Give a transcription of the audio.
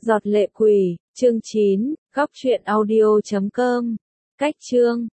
Giọt lệ quỷ, chương 9, góc truyện audio.com. Cách chương